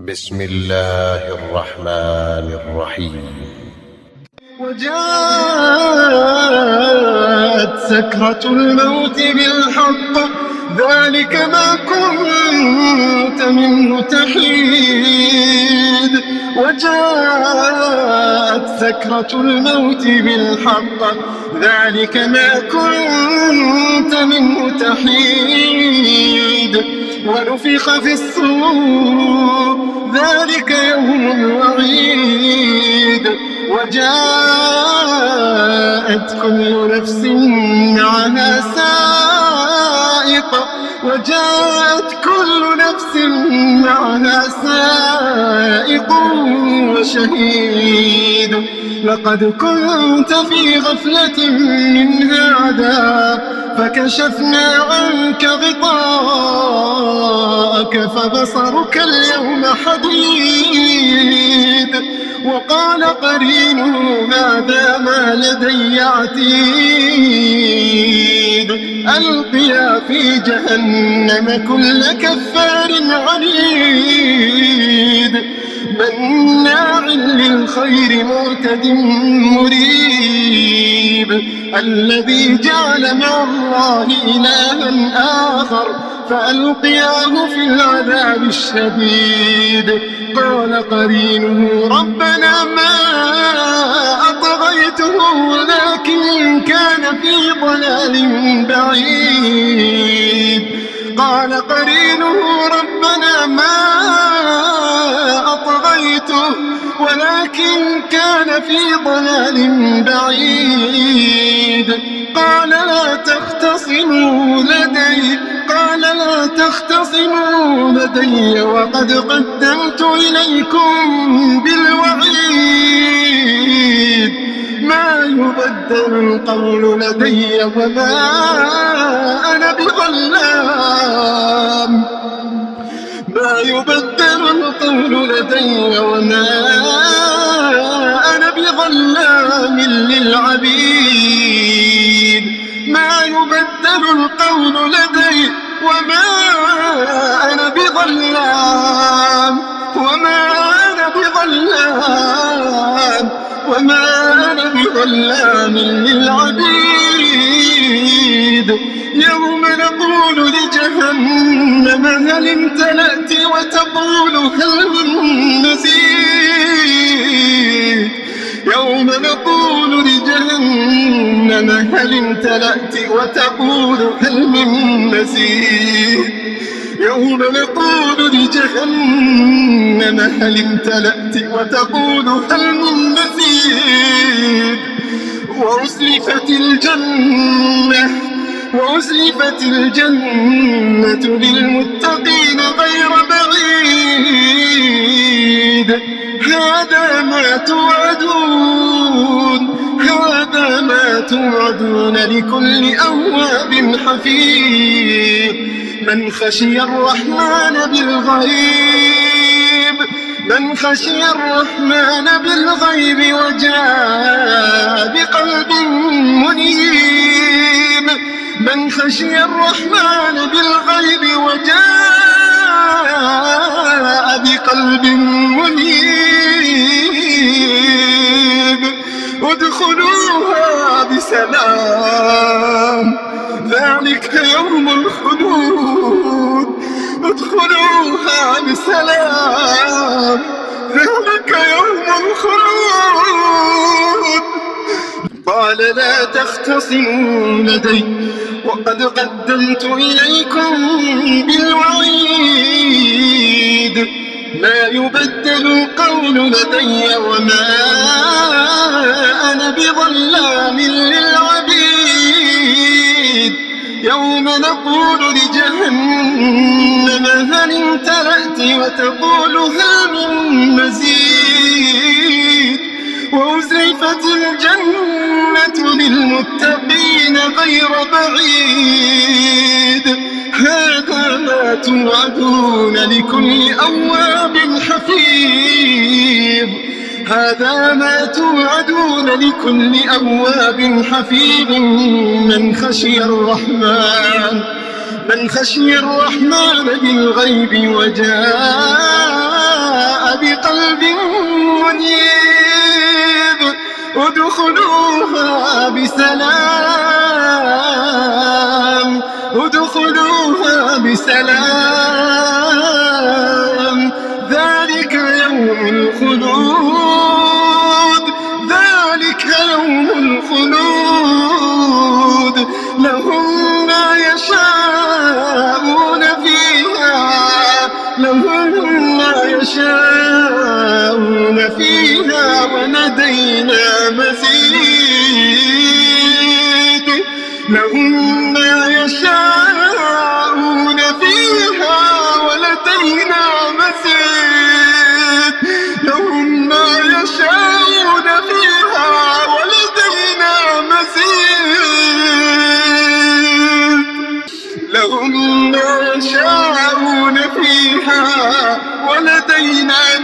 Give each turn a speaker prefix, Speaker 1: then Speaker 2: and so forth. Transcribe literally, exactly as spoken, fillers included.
Speaker 1: بسم الله الرحمن الرحيم.
Speaker 2: وجاءت سكرة الموت بالحق ذلك ما كنت منه تحيد. وجاءت سكرة الموت بالحق ذلك ما كنت منه تحيد. ونفخ في الصور ذلك يوم الوعيد. وجاءت كل نفس معها سائق وجاءت كل نفس معها سائق وشهيد. لقد كنت في غفلة من هذا فكشفنا عنك غطاءك فبصرك اليوم حديد. وقال قرينه هذا ما لدي عتيد. ألقيا في جهنم كل كفار عنيد مناع للخير معتد مريب. الذي جعل مع الله إلها آخر فألقياه في العذاب الشديد. قال قرينه ربنا ما أطغيته ولكن كان في ضلال بعيد. قال قرينه ربنا ما أطغيته ولكن كان في ضلال بعيد. قال لا تختصموا لدي قال لا تختصموا لدي وقد قدمت إليكم بالوعيد. ما يبدل القول لدي وما أنا بظلام ما يبدل القول لدي وما أنا بظلام للعبيد. ما يبدل القول لدي وما أنا بظلام وما أنا بظلام وما أنا بظلام للعبيد. يوم نقول لجهنم هل امتلأت وتقول هل من مزيد. يوم نقول لجهنم هل امتلأت وتقول هل من مزيد. يوم نقول لجهنم هل امتلأت وتقول هل من مزيد. وأزلفت الجنة وأزلفت الجنة للمتقين غير بعيد. هذا ما توعدون هذا ما توعدون لكل أواب حفيظ. من خشي الرحمن بالغيب من خشي الرحمن بالغيب وجاء بقلب منيب. من خشي الرحمن بالغيب وجاء بقلب منيب. ادخلوها بسلام ذلك يوم الخلود. ادخلوها بسلام ذلك يوم الخلود. قال لا تختصموا لدي وقد قدمت إليكم بالوعيد. ما يبدل القول لدي وما أنا بظلام للعبيد. يوم نقول لجهنم هل امتلأت وتقول هل من مزيد. وأزلفت الجنة للمتقين غير بعيد. هذا ما توعدون لكل أواب حفيظ. هذا ما توعدون لكل أواب حفيظ. من خشي الرحمن من خشي الرحمن بالغيب وجاء طيب ادخلوها بسلام ادخلوها بسلام ذلك يوم الخلود ذلك يوم الخلود لهم ما يشاءون فيها لهم ما يشاءون فيها ولدينا مزيد لهم ما يشاءون فيها ولدينا مزيد لهم ما يشاءون فيها ولدينا مزيد لهم ما يشاءون فيها ولدينا